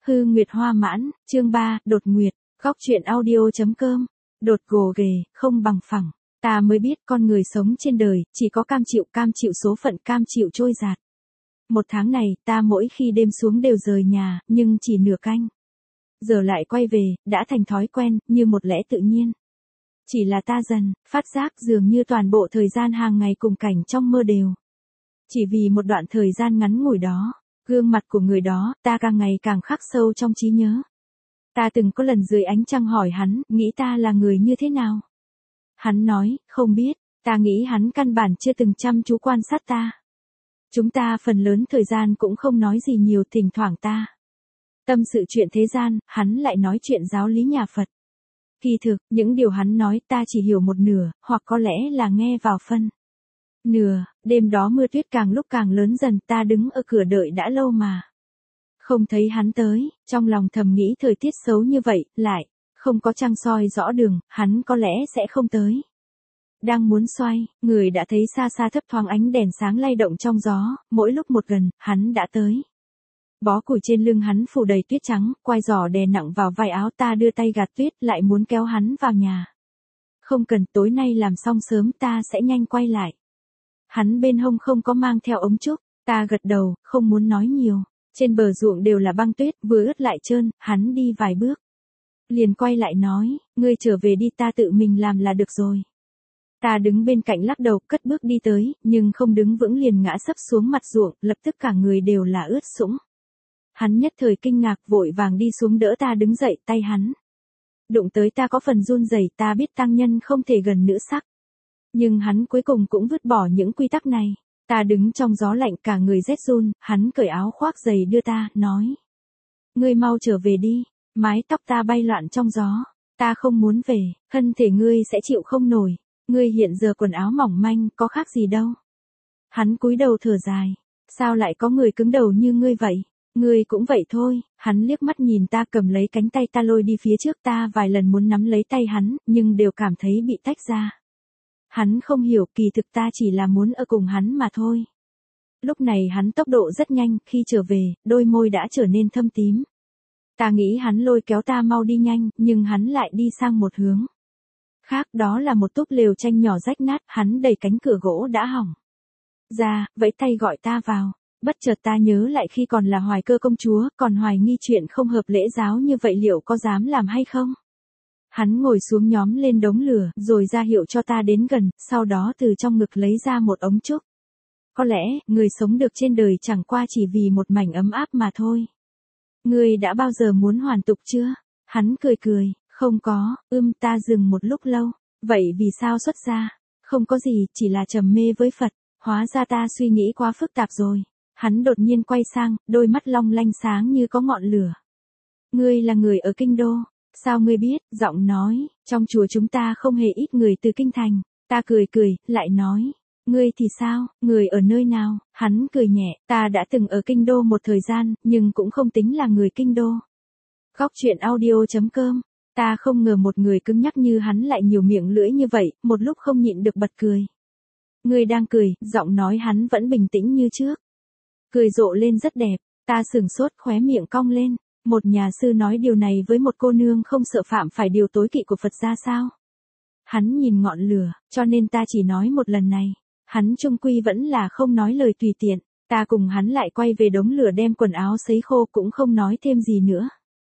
Hư Nguyệt Hoa Mãn, chương 3, đột nguyệt, góc truyện audio.com, đột gồ ghề, không bằng phẳng. Ta mới biết con người sống trên đời, chỉ có cam chịu số phận, cam chịu trôi dạt. Một tháng này, ta mỗi khi đêm xuống đều rời nhà, nhưng chỉ nửa canh. Giờ lại quay về, đã thành thói quen, như một lẽ tự nhiên. Chỉ là ta dần, phát giác dường như toàn bộ thời gian hàng ngày cùng cảnh trong mơ đều. Chỉ vì một đoạn thời gian ngắn ngủi đó, gương mặt của người đó, ta càng ngày càng khắc sâu trong trí nhớ. Ta từng có lần dưới ánh trăng hỏi hắn, nghĩ ta là người như thế nào? Hắn nói, không biết, ta nghĩ hắn căn bản chưa từng chăm chú quan sát ta. Chúng ta phần lớn thời gian cũng không nói gì nhiều, thỉnh thoảng ta tâm sự chuyện thế gian, hắn lại nói chuyện giáo lý nhà Phật. Kỳ thực, những điều hắn nói ta chỉ hiểu một nửa, hoặc có lẽ là nghe vào phân nửa. Đêm đó mưa tuyết càng lúc càng lớn dần, ta đứng ở cửa đợi đã lâu mà không thấy hắn tới, trong lòng thầm nghĩ thời tiết xấu như vậy, lại không có trăng soi rõ đường, hắn có lẽ sẽ không tới. Đang muốn xoay, người đã thấy xa xa thấp thoáng ánh đèn sáng lay động trong gió, mỗi lúc một gần, hắn đã tới. Bó củi trên lưng hắn phủ đầy tuyết trắng, quai giỏ đè nặng vào vai áo, ta đưa tay gạt tuyết, lại muốn kéo hắn vào nhà. Không cần, tối nay làm xong sớm, ta sẽ nhanh quay lại. Hắn bên hông không có mang theo ống trúc, ta gật đầu, không muốn nói nhiều. Trên bờ ruộng đều là băng tuyết, vừa ướt lại trơn, hắn đi vài bước. Liền quay lại nói, ngươi trở về đi, ta tự mình làm là được rồi. Ta đứng bên cạnh lắc đầu, cất bước đi tới, nhưng không đứng vững liền ngã sấp xuống mặt ruộng, lập tức cả người đều là ướt sũng. Hắn nhất thời kinh ngạc, vội vàng đi xuống đỡ ta đứng dậy, tay hắn đụng tới ta có phần run rẩy, ta biết tăng nhân không thể gần nữ sắc. Nhưng hắn cuối cùng cũng vứt bỏ những quy tắc này. Ta đứng trong gió lạnh cả người rét run, hắn cởi áo khoác giày đưa ta, nói. Ngươi mau trở về đi, mái tóc ta bay loạn trong gió. Ta không muốn về, thân thể ngươi sẽ chịu không nổi. Ngươi hiện giờ quần áo mỏng manh, có khác gì đâu. Hắn cúi đầu thở dài. Sao lại có người cứng đầu như ngươi vậy? Ngươi cũng vậy thôi. Hắn liếc mắt nhìn ta, cầm lấy cánh tay ta lôi đi phía trước, ta vài lần muốn nắm lấy tay hắn, nhưng đều cảm thấy bị tách ra. Hắn không hiểu, kỳ thực ta chỉ là muốn ở cùng hắn mà thôi. Lúc này hắn tốc độ rất nhanh, khi trở về, đôi môi đã trở nên thâm tím. Ta nghĩ hắn lôi kéo ta mau đi nhanh, nhưng hắn lại đi sang một hướng khác, đó là một túp lều tranh nhỏ rách nát, hắn đẩy cánh cửa gỗ đã hỏng ra, vẫy tay gọi ta vào. Bất chợt ta nhớ lại khi còn là Hoài Cơ công chúa, còn hoài nghi chuyện không hợp lễ giáo như vậy liệu có dám làm hay không? Hắn ngồi xuống nhóm lên đống lửa, rồi ra hiệu cho ta đến gần, sau đó từ trong ngực lấy ra một ống trúc. Có lẽ, người sống được trên đời chẳng qua chỉ vì một mảnh ấm áp mà thôi. Ngươi đã bao giờ muốn hoàn tục chưa? Hắn cười cười, không có, ta dừng một lúc lâu. Vậy vì sao xuất gia? Không có gì, chỉ là trầm mê với Phật. Hóa ra ta suy nghĩ quá phức tạp rồi. Hắn đột nhiên quay sang, đôi mắt long lanh sáng như có ngọn lửa. Ngươi là người ở Kinh Đô. Sao ngươi biết? Giọng nói, trong chùa chúng ta không hề ít người từ Kinh Thành. Ta cười, lại nói. Ngươi thì sao, người ở nơi nào? Hắn cười nhẹ, ta đã từng ở Kinh Đô một thời gian, nhưng cũng không tính là người Kinh Đô. Góc truyện audio.com. Ta không ngờ một người cứng nhắc như hắn lại nhiều miệng lưỡi như vậy, một lúc không nhịn được bật cười. Ngươi đang cười, giọng nói hắn vẫn bình tĩnh như trước. Cười rộ lên rất đẹp, ta sửng sốt, khóe miệng cong lên. Một nhà sư nói điều này với một cô nương không sợ phạm phải điều tối kỵ của Phật ra sao? Hắn nhìn ngọn lửa, cho nên ta chỉ nói một lần này. Hắn chung quy vẫn là không nói lời tùy tiện. Ta cùng hắn lại quay về đống lửa đem quần áo sấy khô, cũng không nói thêm gì nữa.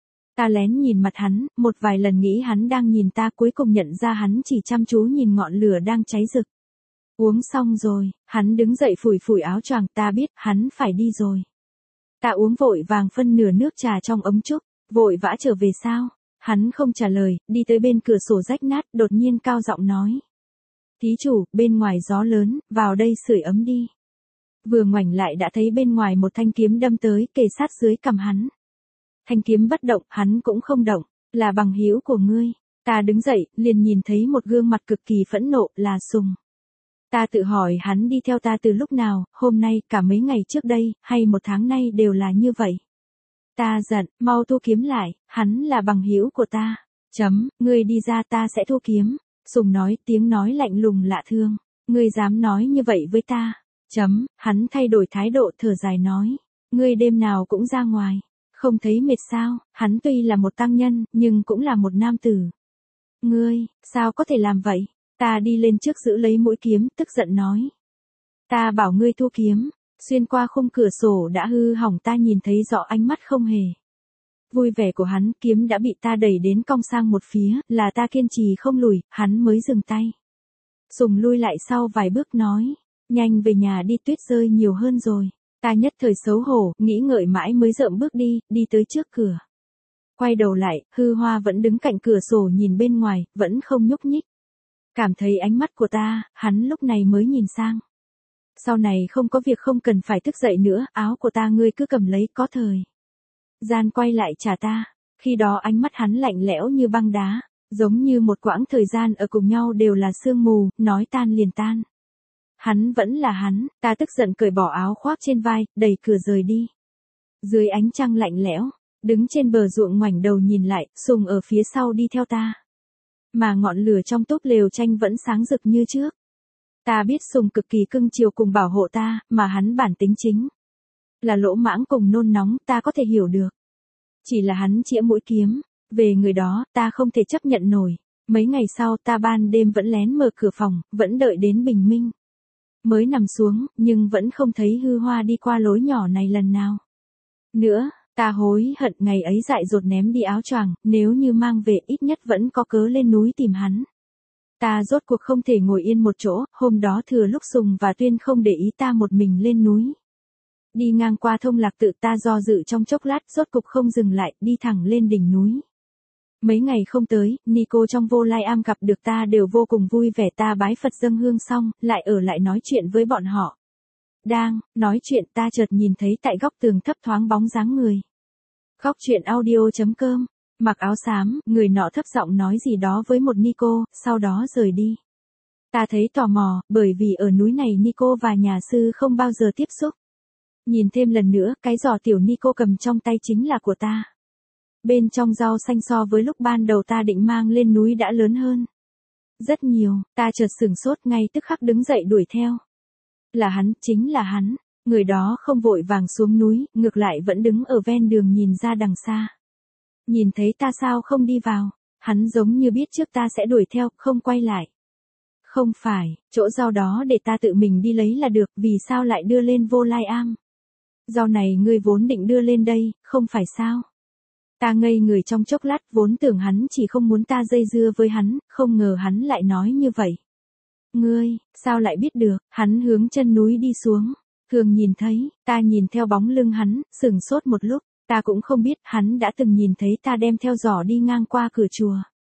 Ta lén nhìn mặt hắn, một vài lần nghĩ hắn đang nhìn ta, cuối cùng nhận ra hắn chỉ chăm chú nhìn ngọn lửa đang cháy rực. Uống xong rồi, hắn đứng dậy phủi áo choàng, ta biết hắn phải đi rồi. Ta uống vội vàng phân nửa nước trà trong ấm trúc, vội vã trở về sao? Hắn không trả lời, đi tới bên cửa sổ rách nát, đột nhiên cao giọng nói. Thí chủ, bên ngoài gió lớn, vào đây sưởi ấm đi. Vừa ngoảnh lại đã thấy bên ngoài một thanh kiếm đâm tới, kề sát dưới cằm hắn. Thanh kiếm bất động, hắn cũng không động, là bằng hữu của ngươi. Ta đứng dậy, liền nhìn thấy một gương mặt cực kỳ phẫn nộ, là Sùng. Ta tự hỏi hắn đi theo ta từ lúc nào, hôm nay, cả mấy ngày trước đây, hay một tháng nay đều là như vậy. Ta giận, mau thu kiếm lại, hắn là bằng hữu của ta. Ngươi đi ra, ta sẽ thu kiếm. Sùng nói, tiếng nói lạnh lùng lạ thương. Ngươi dám nói như vậy với ta. Hắn thay đổi thái độ, thở dài nói. Ngươi đêm nào cũng ra ngoài. Không thấy mệt sao, hắn tuy là một tăng nhân, nhưng cũng là một nam tử. Ngươi, sao có thể làm vậy? Ta đi lên trước giữ lấy mũi kiếm, tức giận nói. Ta bảo ngươi thu kiếm, xuyên qua khung cửa sổ đã hư hỏng, ta nhìn thấy rõ ánh mắt không hề vui vẻ của hắn, kiếm đã bị ta đẩy đến cong sang một phía, là ta kiên trì không lùi, hắn mới dừng tay. Sùng lui lại sau vài bước nói, nhanh về nhà đi, tuyết rơi nhiều hơn rồi. Ta nhất thời xấu hổ, nghĩ ngợi mãi mới rợm bước đi tới trước cửa. Quay đầu lại, Hư Hoa vẫn đứng cạnh cửa sổ nhìn bên ngoài, vẫn không nhúc nhích. Cảm thấy ánh mắt của ta, hắn lúc này mới nhìn sang. Sau này không có việc không cần phải thức dậy nữa, áo của ta ngươi cứ cầm lấy, có thời gian quay lại trả ta. Khi đó ánh mắt hắn lạnh lẽo như băng đá, giống như một quãng thời gian ở cùng nhau đều là sương mù, nói tan liền tan. Hắn vẫn là hắn, ta tức giận cởi bỏ áo khoác trên vai, đẩy cửa rời đi. Dưới ánh trăng lạnh lẽo, đứng trên bờ ruộng ngoảnh đầu nhìn lại, Sùng ở phía sau đi theo ta. Mà ngọn lửa trong túp lều tranh vẫn sáng rực như trước. Ta biết Sùng cực kỳ cưng chiều cùng bảo hộ ta, mà hắn bản tính chính là lỗ mãng cùng nôn nóng, ta có thể hiểu được. Chỉ là hắn chĩa mũi kiếm về người đó, ta không thể chấp nhận nổi. Mấy ngày sau ta ban đêm vẫn lén mở cửa phòng, vẫn đợi đến bình minh. Mới nằm xuống, nhưng vẫn không thấy Hư Hoa đi qua lối nhỏ này lần nào nữa. Ta hối hận ngày ấy dại dột ném đi áo choàng, nếu như mang về ít nhất vẫn có cớ lên núi tìm hắn. Ta rốt cuộc không thể ngồi yên một chỗ, hôm đó thừa lúc Sùng và Tuyên không để ý ta một mình lên núi. Đi ngang qua Thông Lạc Tự, ta do dự trong chốc lát, rốt cục không dừng lại, đi thẳng lên đỉnh núi. Mấy ngày không tới, Nico trong Vô Lai Am gặp được ta đều vô cùng vui vẻ, ta bái Phật dâng hương xong, lại ở lại nói chuyện với bọn họ. Đang nói chuyện ta chợt nhìn thấy tại góc tường thấp thoáng bóng dáng người. Góc truyện audio.com, mặc áo xám, người nọ thấp giọng nói gì đó với một Nico, sau đó rời đi. Ta thấy tò mò, bởi vì ở núi này Nico và nhà sư không bao giờ tiếp xúc. Nhìn thêm lần nữa, cái giỏ tiểu Nico cầm trong tay chính là của ta. Bên trong rau xanh so với lúc ban đầu ta định mang lên núi đã lớn hơn rất nhiều, ta chợt sửng sốt, ngay tức khắc đứng dậy đuổi theo. Là hắn, chính là hắn, người đó không vội vàng xuống núi, ngược lại vẫn đứng ở ven đường nhìn ra đằng xa. Nhìn thấy ta sao không đi vào, hắn giống như biết trước ta sẽ đuổi theo, không quay lại. Không phải, chỗ rau đó để ta tự mình đi lấy là được, vì sao lại đưa lên Vô Lai Am? Rau này ngươi vốn định đưa lên đây, không phải sao? Ta ngây người trong chốc lát, vốn tưởng hắn chỉ không muốn ta dây dưa với hắn, không ngờ hắn lại nói như vậy. Ngươi, sao lại biết được? Hắn hướng chân núi đi xuống. Thường nhìn thấy, ta nhìn theo bóng lưng hắn, sửng sốt một lúc, ta cũng không biết hắn đã từng nhìn thấy ta đem theo giỏ đi ngang qua cửa chùa.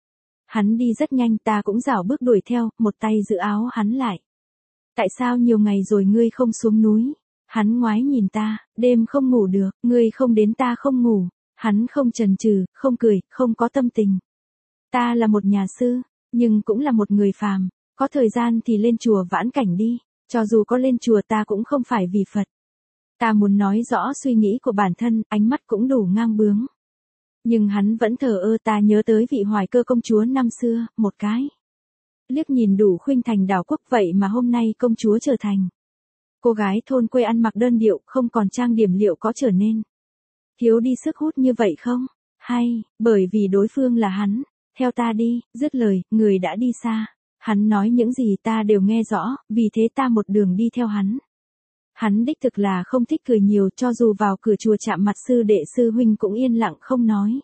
Hắn đi rất nhanh, ta cũng rảo bước đuổi theo, một tay giữ áo hắn lại. Tại sao nhiều ngày rồi ngươi không xuống núi? Hắn ngoái nhìn ta, đêm không ngủ được, ngươi không đến ta không ngủ. Hắn không chần chừ, không cười, không có tâm tình. Ta là một nhà sư, nhưng cũng là một người phàm, có thời gian thì lên chùa vãn cảnh đi, cho dù có lên chùa ta cũng không phải vì Phật. Ta muốn nói rõ suy nghĩ của bản thân, ánh mắt cũng đủ ngang bướng. Nhưng hắn vẫn thờ ơ, ta nhớ tới vị Hoài Cơ công chúa năm xưa, một cái liếc nhìn đủ khuynh thành đảo quốc, vậy mà hôm nay công chúa trở thành cô gái thôn quê ăn mặc đơn điệu, không còn trang điểm, liệu có trở nên thiếu đi sức hút như vậy không? Hay, bởi vì đối phương là hắn, theo ta đi, dứt lời, người đã đi xa. Hắn nói những gì ta đều nghe rõ, vì thế ta một đường đi theo hắn. Hắn đích thực là không thích cười nhiều, cho dù vào cửa chùa chạm mặt sư đệ sư huynh cũng yên lặng không nói.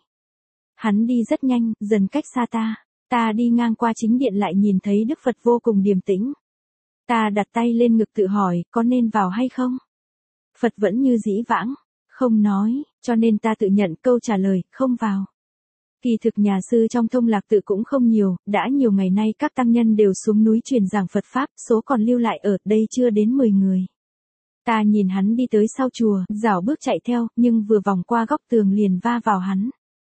Hắn đi rất nhanh, dần cách xa ta. Ta đi ngang qua chính điện lại nhìn thấy Đức Phật vô cùng điềm tĩnh. Ta đặt tay lên ngực tự hỏi, có nên vào hay không? Phật vẫn như dĩ vãng, không nói, cho nên ta tự nhận câu trả lời, không vào. Kỳ thực nhà sư trong Thông Lạc Tự cũng không nhiều, đã nhiều ngày nay các tăng nhân đều xuống núi truyền giảng Phật Pháp, số còn lưu lại ở đây chưa đến 10 người. Ta nhìn hắn đi tới sau chùa, rảo bước chạy theo, nhưng vừa vòng qua góc tường liền va vào hắn.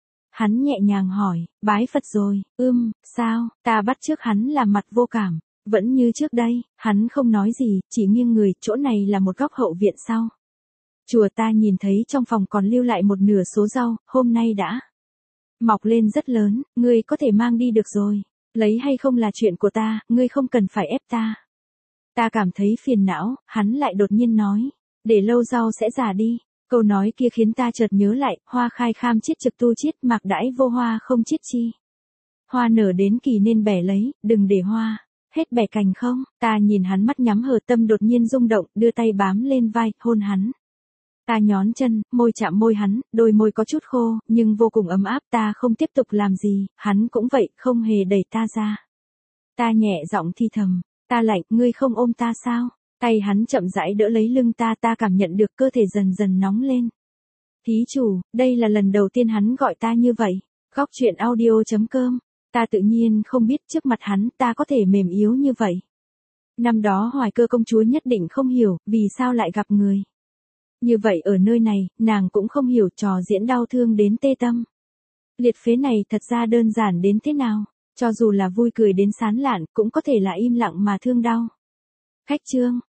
Hắn nhẹ nhàng hỏi, bái Phật rồi, sao? Ta bắt chước hắn làm mặt vô cảm, vẫn như trước đây, hắn không nói gì, chỉ nghiêng người, chỗ này là một góc hậu viện sau chùa. Ta nhìn thấy trong phòng còn lưu lại một nửa số rau, hôm nay đã mọc lên rất lớn, ngươi có thể mang đi được rồi. Lấy hay không là chuyện của ta, ngươi không cần phải ép ta. Ta cảm thấy phiền não, hắn lại đột nhiên nói, để lâu rau sẽ già đi. Câu nói kia khiến ta chợt nhớ lại, hoa khai kham chiết trực tu chiết, mạc đãi vô hoa không chiết chi. Hoa nở đến kỳ nên bẻ lấy, đừng để hoa hết bẻ cành không. Ta nhìn hắn mắt nhắm hờ, tâm đột nhiên rung động, đưa tay bám lên vai, hôn hắn. Ta nhón chân, môi chạm môi hắn, đôi môi có chút khô, nhưng vô cùng ấm áp. Ta không tiếp tục làm gì, hắn cũng vậy, không hề đẩy ta ra. Ta nhẹ giọng thì thầm, ta lạnh, ngươi không ôm ta sao? Tay hắn chậm rãi đỡ lấy lưng ta, ta cảm nhận được cơ thể dần dần nóng lên. Thí chủ, đây là lần đầu tiên hắn gọi ta như vậy. Góc truyện audio.com. Ta tự nhiên không biết trước mặt hắn ta có thể mềm yếu như vậy. Năm đó Hoài Cơ công chúa nhất định không hiểu, vì sao lại gặp người như vậy ở nơi này, nàng cũng không hiểu trò diễn đau thương đến tê tâm. Liệt phế này thật ra đơn giản đến thế nào, cho dù là vui cười đến sán lạn, cũng có thể là im lặng mà thương đau. Khách chương.